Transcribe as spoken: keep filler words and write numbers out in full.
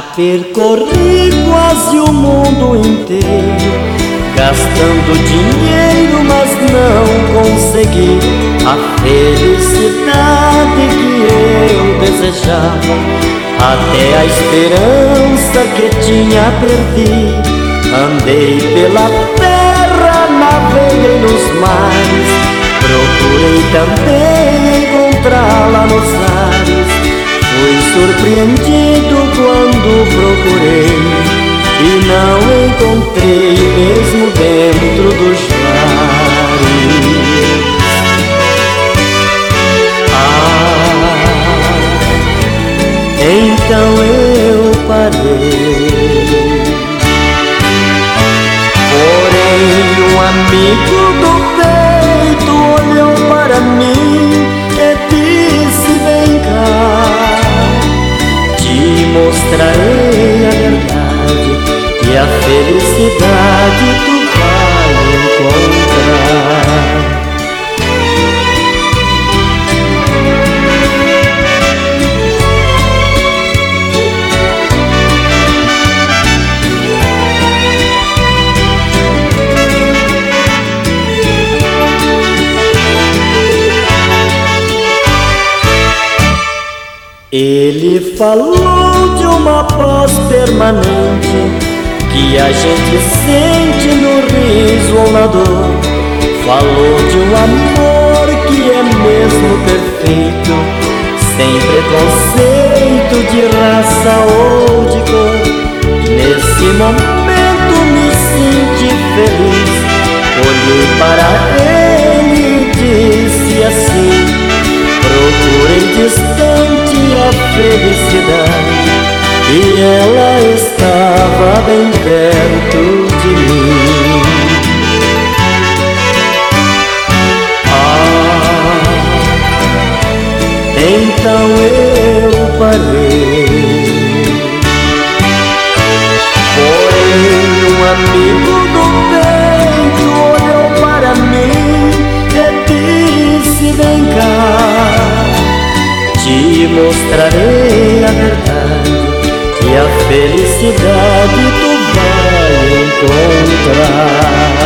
Percorri quase o mundo inteiro, gastando dinheiro, mas não consegui a felicidade que eu desejava. Até a esperança que tinha perdi. Andei pela terra, naveguei nos mares, procurei também encontrá-la nos ares. Fui surpreendido quando procurei e não encontrei, mesmo dentro dos mares. Ah, então eu parei. Porém um amigo do peito olhou para mim e disse: vem cá, te mostrarei a verdade e a felicidade tu vai encontrar. Ele falou de uma paz permanente que a gente sente no riso ou na dor. Falou de um amor que é mesmo perfeito, sem preconceito de raça ou de cor. Nesse momento me senti feliz, olhei para ele e disse assim: procurei distante a felicidade e ela estava bem perto de mim. Ah, então eu parei. Porém um amigo do peito olhou para mim e disse: vem cá, te mostrarei a verdade e a felicidade tu vai encontrar.